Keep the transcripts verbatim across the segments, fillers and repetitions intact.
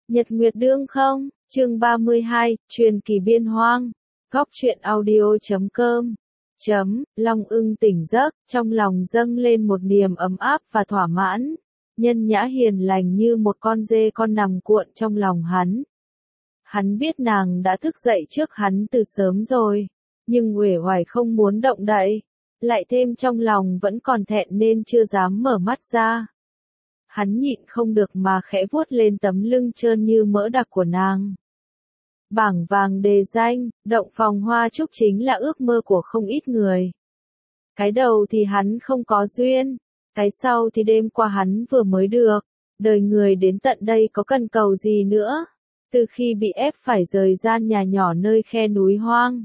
Nhật Nguyệt Đương không, chương ba mươi hai, truyền kỳ biên hoang, góc truyện audio chấm com, chấm, Long Ưng tỉnh giấc, trong lòng dâng lên một niềm ấm áp và thỏa mãn, nhân nhã hiền lành như một con dê con nằm cuộn trong lòng hắn. Hắn biết nàng đã thức dậy trước hắn từ sớm rồi, nhưng uể oải không muốn động đậy, lại thêm trong lòng vẫn còn thẹn nên chưa dám mở mắt ra. Hắn nhịn không được mà khẽ vuốt lên tấm lưng trơn như mỡ đặc của nàng. Bảng vàng đề danh, động phòng hoa trúc chính là ước mơ của không ít người. Cái đầu thì hắn không có duyên, cái sau thì đêm qua hắn vừa mới được, đời người đến tận đây có cần cầu gì nữa, từ khi bị ép phải rời gian nhà nhỏ nơi khe núi hoang.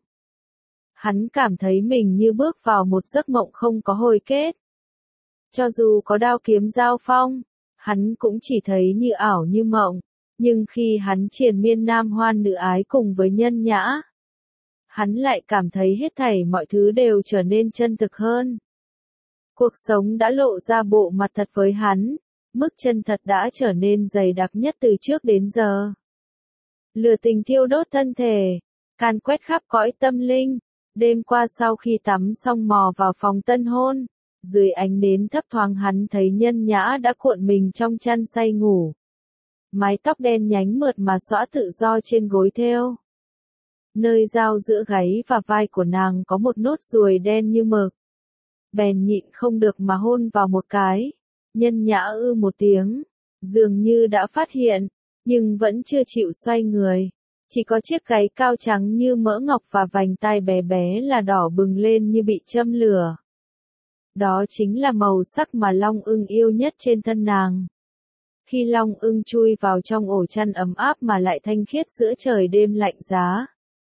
Hắn cảm thấy mình như bước vào một giấc mộng không có hồi kết. Cho dù có đao kiếm giao phong, hắn cũng chỉ thấy như ảo như mộng, nhưng khi hắn triền miên nam hoan nữ ái cùng với nhân nhã, hắn lại cảm thấy hết thảy mọi thứ đều trở nên chân thực hơn. Cuộc sống đã lộ ra bộ mặt thật với hắn, mức chân thật đã trở nên dày đặc nhất từ trước đến giờ. Lửa tình thiêu đốt thân thể, càn quét khắp cõi tâm linh, đêm qua sau khi tắm xong mò vào phòng tân hôn. Dưới ánh nến thấp thoáng hắn thấy nhân nhã đã cuộn mình trong chăn say ngủ. Mái tóc đen nhánh mượt mà xõa tự do trên gối thêu. Nơi giao giữa gáy và vai của nàng có một nốt ruồi đen như mực. Bèn nhịn không được mà hôn vào một cái. Nhân nhã ư một tiếng, dường như đã phát hiện, nhưng vẫn chưa chịu xoay người. Chỉ có chiếc gáy cao trắng như mỡ ngọc và vành tai bé bé là đỏ bừng lên như bị châm lửa. Đó chính là màu sắc mà Long Ưng yêu nhất trên thân nàng. Khi Long Ưng chui vào trong ổ chăn ấm áp mà lại thanh khiết giữa trời đêm lạnh giá,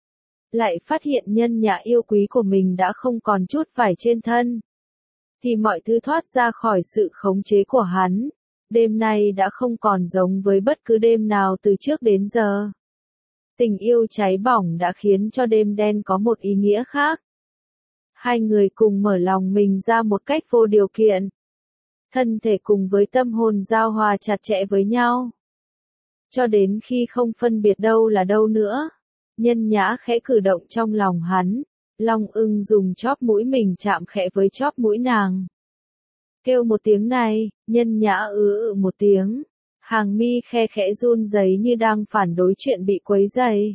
lại phát hiện nhân nhã yêu quý của mình đã không còn chút vải trên thân, thì mọi thứ thoát ra khỏi sự khống chế của hắn. Đêm nay đã không còn giống với bất cứ đêm nào từ trước đến giờ. Tình yêu cháy bỏng đã khiến cho đêm đen có một ý nghĩa khác. Hai người cùng mở lòng mình ra một cách vô điều kiện. Thân thể cùng với tâm hồn giao hòa chặt chẽ với nhau. Cho đến khi không phân biệt đâu là đâu nữa. Nhân nhã khẽ cử động trong lòng hắn. Long Ưng dùng chóp mũi mình chạm khẽ với chóp mũi nàng. Kêu một tiếng này, nhân nhã ứ ự một tiếng. Hàng mi khe khẽ run rẩy như đang phản đối chuyện bị quấy rầy.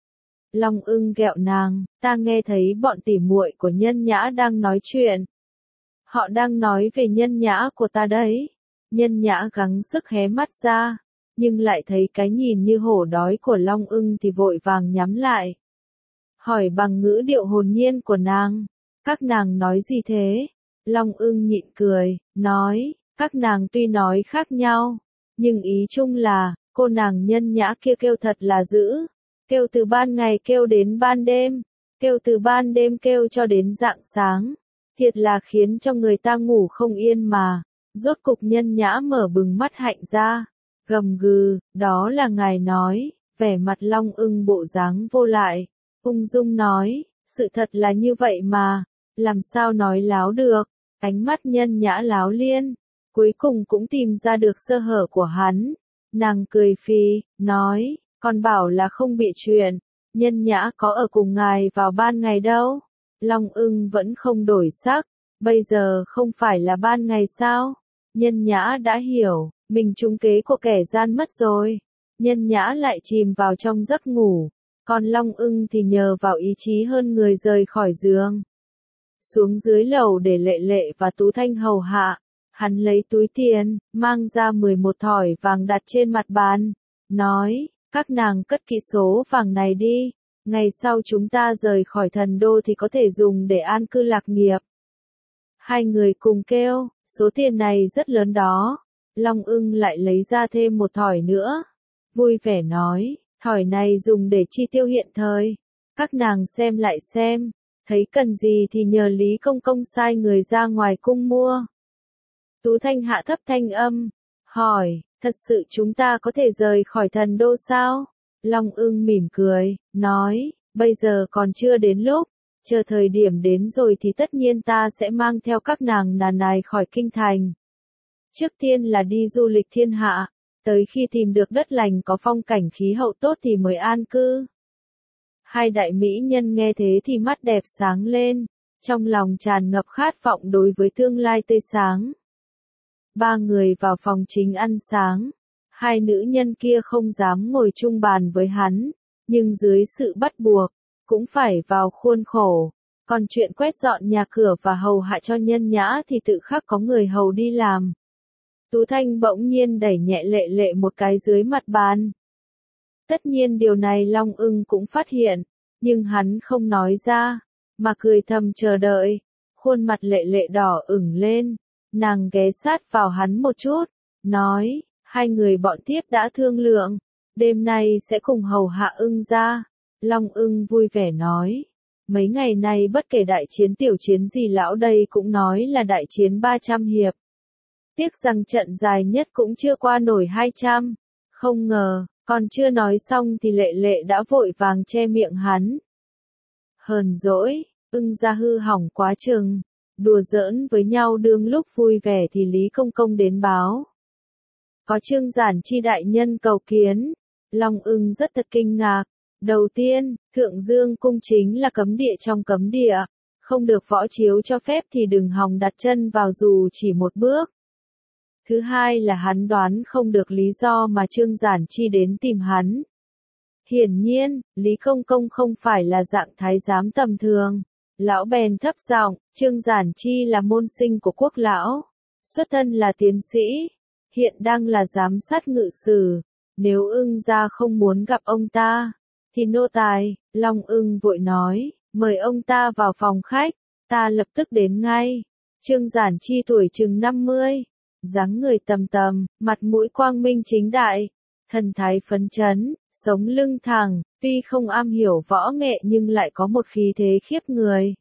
Long Ưng ghẹo nàng, ta nghe thấy bọn tỉ muội của nhân nhã đang nói chuyện. Họ đang nói về nhân nhã của ta đấy. Nhân nhã gắng sức hé mắt ra, nhưng lại thấy cái nhìn như hổ đói của Long Ưng thì vội vàng nhắm lại. Hỏi bằng ngữ điệu hồn nhiên của nàng, các nàng nói gì thế? Long Ưng nhịn cười, nói, các nàng tuy nói khác nhau, nhưng ý chung là, cô nàng nhân nhã kia kêu thật là dữ. Kêu từ ban ngày kêu đến ban đêm, kêu từ ban đêm kêu cho đến rạng sáng, thiệt là khiến cho người ta ngủ không yên mà. Rốt cục nhân nhã mở bừng mắt hạnh ra, gầm gừ, đó là ngài nói. Vẻ mặt Long Ưng bộ dáng vô lại, ung dung nói, sự thật là như vậy mà, làm sao nói láo được. Ánh mắt nhân nhã láo liên, cuối cùng cũng tìm ra được sơ hở của hắn. Nàng cười phì, nói, còn bảo là không bị chuyện, nhân nhã có ở cùng ngài vào ban ngày đâu. Long Ưng vẫn không đổi sắc, bây giờ không phải là ban ngày sao? Nhân nhã đã hiểu, mình trúng kế của kẻ gian mất rồi. Nhân nhã lại chìm vào trong giấc ngủ, còn Long Ưng thì nhờ vào ý chí hơn người rời khỏi giường. Xuống dưới lầu để Lệ Lệ và Tú Thanh hầu hạ, hắn lấy túi tiền, mang ra mười một thỏi vàng đặt trên mặt bàn, nói, các nàng cất kỹ số vàng này đi, ngày sau chúng ta rời khỏi thần đô thì có thể dùng để an cư lạc nghiệp. Hai người cùng kêu, số tiền này rất lớn đó. Long Ưng lại lấy ra thêm một thỏi nữa, vui vẻ nói, thỏi này dùng để chi tiêu hiện thời, các nàng xem lại xem, thấy cần gì thì nhờ Lý Công Công sai người ra ngoài cung mua. Tú Thanh hạ thấp thanh âm, hỏi, thật sự chúng ta có thể rời khỏi thần đô sao? Long Ưng mỉm cười, nói, bây giờ còn chưa đến lúc, chờ thời điểm đến rồi thì tất nhiên ta sẽ mang theo các nàng nà này khỏi kinh thành. Trước tiên là đi du lịch thiên hạ, tới khi tìm được đất lành có phong cảnh khí hậu tốt thì mới an cư. Hai đại mỹ nhân nghe thế thì mắt đẹp sáng lên, trong lòng tràn ngập khát vọng đối với tương lai tươi sáng. Ba người vào phòng chính ăn sáng, hai nữ nhân kia không dám ngồi chung bàn với hắn, nhưng dưới sự bắt buộc, cũng phải vào khuôn khổ. Còn chuyện quét dọn nhà cửa và hầu hạ cho nhân nhã thì tự khắc có người hầu đi làm. Tú Thanh bỗng nhiên đẩy nhẹ Lệ Lệ một cái dưới mặt bàn. Tất nhiên điều này Long Ưng cũng phát hiện, nhưng hắn không nói ra, mà cười thầm chờ đợi. Khuôn mặt Lệ Lệ đỏ ửng lên, nàng ghé sát vào hắn một chút, nói, hai người bọn thiếp đã thương lượng, đêm nay sẽ cùng hầu hạ Ưng gia. Long Ưng vui vẻ nói, mấy ngày nay bất kể đại chiến tiểu chiến gì lão đây cũng nói là đại chiến ba trăm hiệp. Tiếc rằng trận dài nhất cũng chưa qua nổi hai trăm, không ngờ, còn chưa nói xong thì Lệ Lệ đã vội vàng che miệng hắn. Hờn dỗi, Ưng gia hư hỏng quá chừng, đùa giỡn với nhau đương lúc vui vẻ thì Lý Công Công đến báo. Có Trương Giản Chi đại nhân cầu kiến, Long Ưng rất thật kinh ngạc. Đầu tiên, Thượng Dương cung chính là cấm địa trong cấm địa, không được võ chiếu cho phép thì đừng hòng đặt chân vào dù chỉ một bước. Thứ hai là hắn đoán không được lý do mà Trương Giản Chi đến tìm hắn. Hiển nhiên, Lý Công Công không phải là dạng thái giám tầm thường. Lão bèn thấp giọng, Trương Giản Chi là môn sinh của quốc lão, xuất thân là tiến sĩ, hiện đang là giám sát ngự sử, nếu Ưng gia không muốn gặp ông ta, thì nô tài. Long Ưng vội nói, mời ông ta vào phòng khách, ta lập tức đến ngay. Trương Giản Chi tuổi chừng năm mươi, dáng người tầm tầm, mặt mũi quang minh chính đại, thần thái phấn chấn, sống lưng thẳng, tuy không am hiểu võ nghệ nhưng lại có một khí thế khiếp người.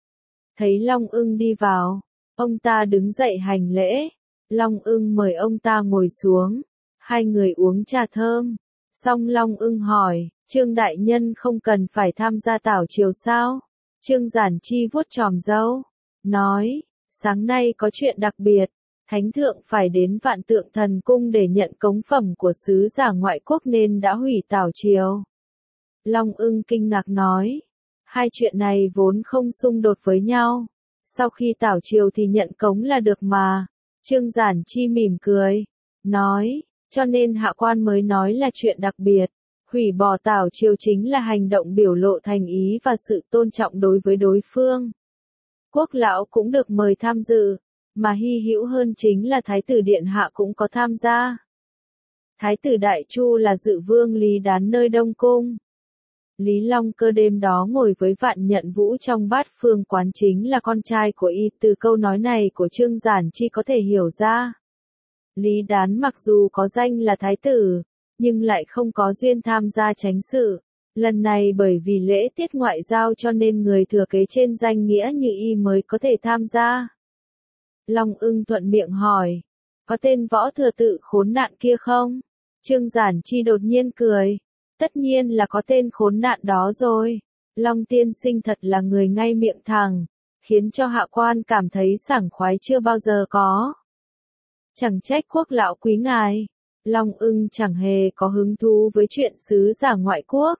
Thấy Long Ưng đi vào, ông ta đứng dậy hành lễ, Long Ưng mời ông ta ngồi xuống, hai người uống trà thơm, xong Long Ưng hỏi, Trương đại nhân không cần phải tham gia tảo triều sao? Trương Giản Chi vuốt chòm râu, nói, sáng nay có chuyện đặc biệt, Thánh thượng phải đến Vạn Tượng Thần Cung để nhận cống phẩm của sứ giả ngoại quốc nên đã hủy tảo triều. Long Ưng kinh ngạc nói, hai chuyện này vốn không xung đột với nhau, sau khi tảo triều thì nhận cống là được mà. Trương Giản Chi mỉm cười, nói, cho nên hạ quan mới nói là chuyện đặc biệt. Hủy bỏ tảo triều chính là hành động biểu lộ thành ý và sự tôn trọng đối với đối phương. Quốc lão cũng được mời tham dự, mà hy hữu hơn chính là Thái tử Điện Hạ cũng có tham gia. Thái tử Đại Chu là dự vương Lý Đán nơi Đông Cung. Lý Long Cơ đêm đó ngồi với Vạn Nhận Vũ trong Bát Phương quán chính là con trai của y, từ câu nói này của Trương Giản Chi có thể hiểu ra. Lý Đán mặc dù có danh là thái tử, nhưng lại không có duyên tham gia chánh sự. Lần này bởi vì lễ tiết ngoại giao cho nên người thừa kế trên danh nghĩa như y mới có thể tham gia. Long Ưng thuận miệng hỏi, có tên võ thừa tự khốn nạn kia không? Trương Giản Chi đột nhiên cười, tất nhiên là có tên khốn nạn đó rồi. Long tiên sinh thật là người ngay miệng thẳng, khiến cho hạ quan cảm thấy sảng khoái chưa bao giờ có. Chẳng trách quốc lão quý ngài. Long Ưng chẳng hề có hứng thú với chuyện sứ giả ngoại quốc.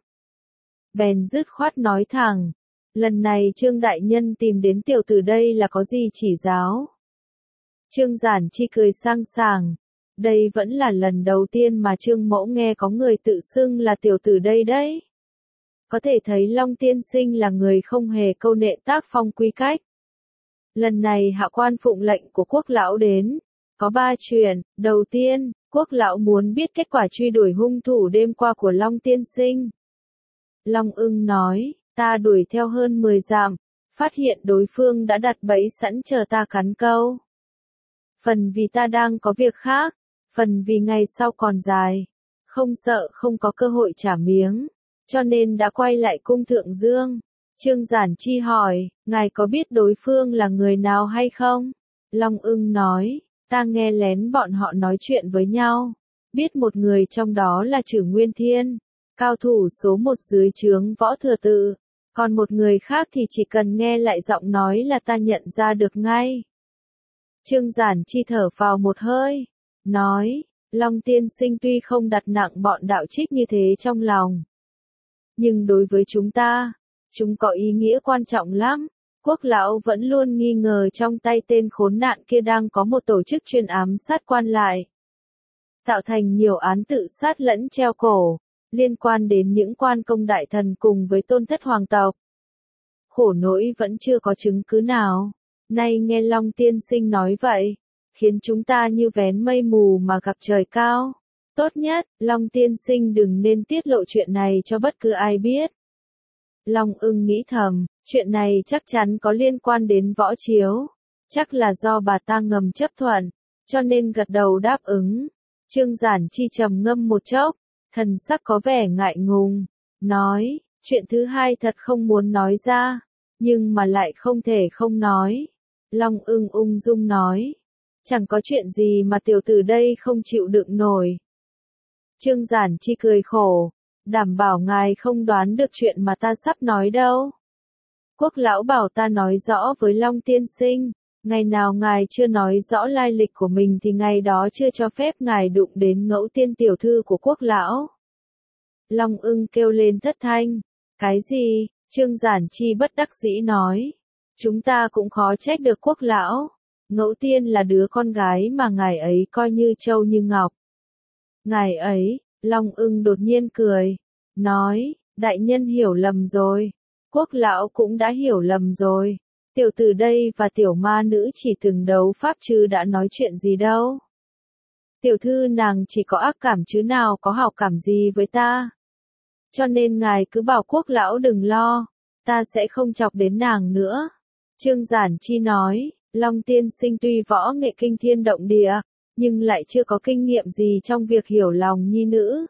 Bèn dứt khoát nói thẳng, lần này Trương đại nhân tìm đến tiểu tử đây là có gì chỉ giáo? Trương Giản Chi cười sang sảng, đây vẫn là lần đầu tiên mà Trương mẫu nghe có người tự xưng là tiểu tử đây đấy. Có thể thấy Long tiên sinh là người không hề câu nệ tác phong quy cách. Lần này hạ quan phụng lệnh của quốc lão đến, có ba chuyện. Đầu tiên, quốc lão muốn biết kết quả truy đuổi hung thủ đêm qua của Long tiên sinh. Long Ưng nói, ta đuổi theo hơn mười dặm, phát hiện đối phương đã đặt bẫy sẵn chờ ta cắn câu. Phần vì ta đang có việc khác, phần vì ngày sau còn dài, không sợ không có cơ hội trả miếng, cho nên đã quay lại cung Thượng Dương. Trương Giản Chi hỏi, ngài có biết đối phương là người nào hay không? Long Ưng nói, ta nghe lén bọn họ nói chuyện với nhau, biết một người trong đó là Trử Nguyên Thiên, cao thủ số một dưới trướng võ thừa tự, còn một người khác thì chỉ cần nghe lại giọng nói là ta nhận ra được ngay. Trương Giản Chi thở phào một hơi, nói, Long tiên sinh tuy không đặt nặng bọn đạo trích như thế trong lòng. Nhưng đối với chúng ta, chúng có ý nghĩa quan trọng lắm. Quốc lão vẫn luôn nghi ngờ trong tay tên khốn nạn kia đang có một tổ chức chuyên ám sát quan lại. Tạo thành nhiều án tự sát lẫn treo cổ, liên quan đến những quan công đại thần cùng với tôn thất hoàng tộc. Khổ nỗi vẫn chưa có chứng cứ nào. Nay nghe Long tiên sinh nói vậy, khiến chúng ta như vén mây mù mà gặp trời cao. Tốt nhất, Long tiên sinh đừng nên tiết lộ chuyện này cho bất cứ ai biết. Long ưng nghĩ thầm, chuyện này chắc chắn có liên quan đến Võ Chiếu. Chắc là do bà ta ngầm chấp thuận, cho nên gật đầu đáp ứng. Trương Giản Chi trầm ngâm một chốc, thần sắc có vẻ ngại ngùng, nói, chuyện thứ hai thật không muốn nói ra, nhưng mà lại không thể không nói. Long ưng ung dung nói, chẳng có chuyện gì mà tiểu tử đây không chịu đựng nổi. Trương Giản Chi cười khổ, đảm bảo ngài không đoán được chuyện mà ta sắp nói đâu. Quốc lão bảo ta nói rõ với Long tiên sinh, ngày nào ngài chưa nói rõ lai lịch của mình thì ngày đó chưa cho phép ngài đụng đến Ngẫu Tiên tiểu thư của quốc lão. Long ưng kêu lên thất thanh, cái gì? Trương Giản Chi bất đắc dĩ nói, chúng ta cũng khó trách được quốc lão. Ngẫu Tiên là đứa con gái mà ngài ấy coi như trâu như ngọc. Ngài ấy, Long ưng đột nhiên cười, nói, đại nhân hiểu lầm rồi. Quốc lão cũng đã hiểu lầm rồi. Tiểu tử đây và tiểu ma nữ chỉ từng đấu pháp chứ đã nói chuyện gì đâu. Tiểu thư nàng chỉ có ác cảm chứ nào có hảo cảm gì với ta. Cho nên ngài cứ bảo quốc lão đừng lo, ta sẽ không chọc đến nàng nữa. Trương Giản Chi nói, Long tiên sinh tuy võ nghệ kinh thiên động địa, nhưng lại chưa có kinh nghiệm gì trong việc hiểu lòng nhi nữ.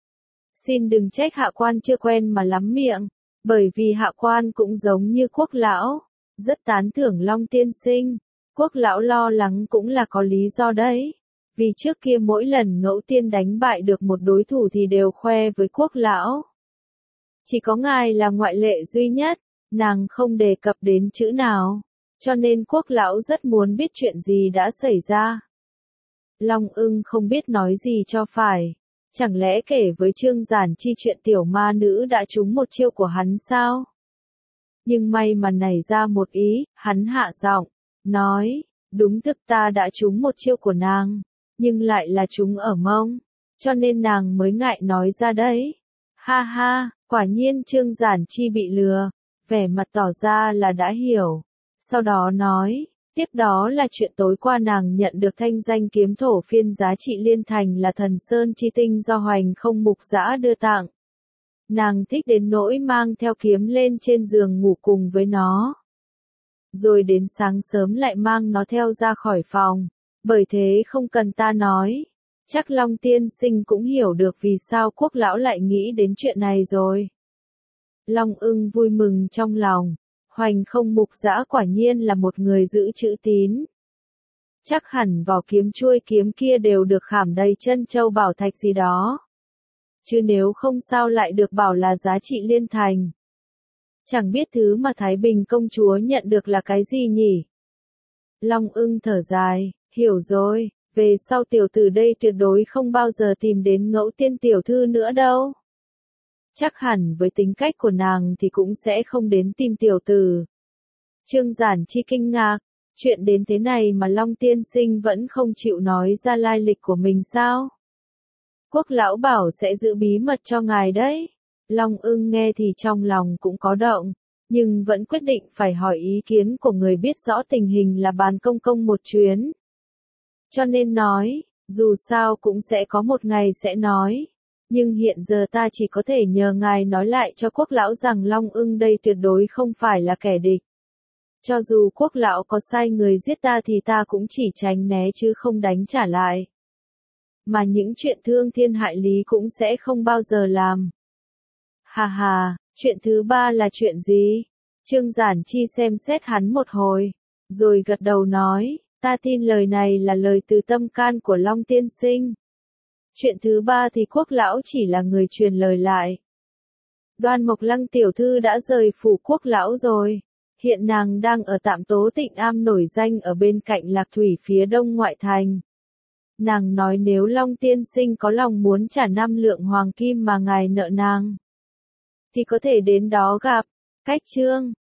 Xin đừng trách hạ quan chưa quen mà lắm miệng, bởi vì hạ quan cũng giống như quốc lão, rất tán thưởng Long tiên sinh. Quốc lão lo lắng cũng là có lý do đấy, vì trước kia mỗi lần Ngẫu Tiên đánh bại được một đối thủ thì đều khoe với quốc lão. Chỉ có ngài là ngoại lệ duy nhất, nàng không đề cập đến chữ nào, cho nên quốc lão rất muốn biết chuyện gì đã xảy ra. Long ưng không biết nói gì cho phải, chẳng lẽ kể với Trương Giản Chi chuyện tiểu ma nữ đã trúng một chiêu của hắn sao? Nhưng may mà nảy ra một ý, hắn hạ giọng, nói, đúng thực ta đã trúng một chiêu của nàng, nhưng lại là trúng ở mông, cho nên nàng mới ngại nói ra đấy. Ha ha, quả nhiên Trương Giản Chi bị lừa, vẻ mặt tỏ ra là đã hiểu. Sau đó nói, tiếp đó là chuyện tối qua nàng nhận được thanh danh kiếm thổ phiên giá trị liên thành là thần sơn chi tinh do Hoành Không Mục Dã đưa tặng. Nàng thích đến nỗi mang theo kiếm lên trên giường ngủ cùng với nó. Rồi đến sáng sớm lại mang nó theo ra khỏi phòng, bởi thế không cần ta nói. Chắc Long tiên sinh cũng hiểu được vì sao quốc lão lại nghĩ đến chuyện này rồi. Long ưng vui mừng trong lòng, Hoành Không Mục Dã quả nhiên là một người giữ chữ tín. Chắc hẳn vỏ kiếm chuôi kiếm kia đều được khảm đầy chân châu bảo thạch gì đó. Chứ nếu không sao lại được bảo là giá trị liên thành. Chẳng biết thứ mà Thái Bình công chúa nhận được là cái gì nhỉ? Long ưng thở dài, hiểu rồi, về sau tiểu tử đây tuyệt đối không bao giờ tìm đến Ngẫu Tiên tiểu thư nữa đâu. Chắc hẳn với tính cách của nàng thì cũng sẽ không đến tìm tiểu tử. Trương Giản Chi kinh ngạc, chuyện đến thế này mà Long tiên sinh vẫn không chịu nói ra lai lịch của mình sao? Quốc lão bảo sẽ giữ bí mật cho ngài đấy. Long ưng nghe thì trong lòng cũng có động, nhưng vẫn quyết định phải hỏi ý kiến của người biết rõ tình hình là Bàn công công một chuyến. Cho nên nói, dù sao cũng sẽ có một ngày sẽ nói. Nhưng hiện giờ ta chỉ có thể nhờ ngài nói lại cho quốc lão rằng Long ưng đây tuyệt đối không phải là kẻ địch. Cho dù quốc lão có sai người giết ta thì ta cũng chỉ tránh né chứ không đánh trả lại. Mà những chuyện thương thiên hại lý cũng sẽ không bao giờ làm. Hà hà, chuyện thứ ba là chuyện gì? Trương Giản Chi xem xét hắn một hồi, rồi gật đầu nói, ta tin lời này là lời từ tâm can của Long tiên sinh. Chuyện thứ ba thì quốc lão chỉ là người truyền lời lại. Đoan Mộc Lăng tiểu thư đã rời phủ quốc lão rồi. Hiện nàng đang ở tạm Tố Tịnh Am nổi danh ở bên cạnh Lạc Thủy phía đông ngoại thành. Nàng nói nếu Long tiên sinh có lòng muốn trả năm lượng hoàng kim mà ngài nợ nàng, thì có thể đến đó gặp. Cách chương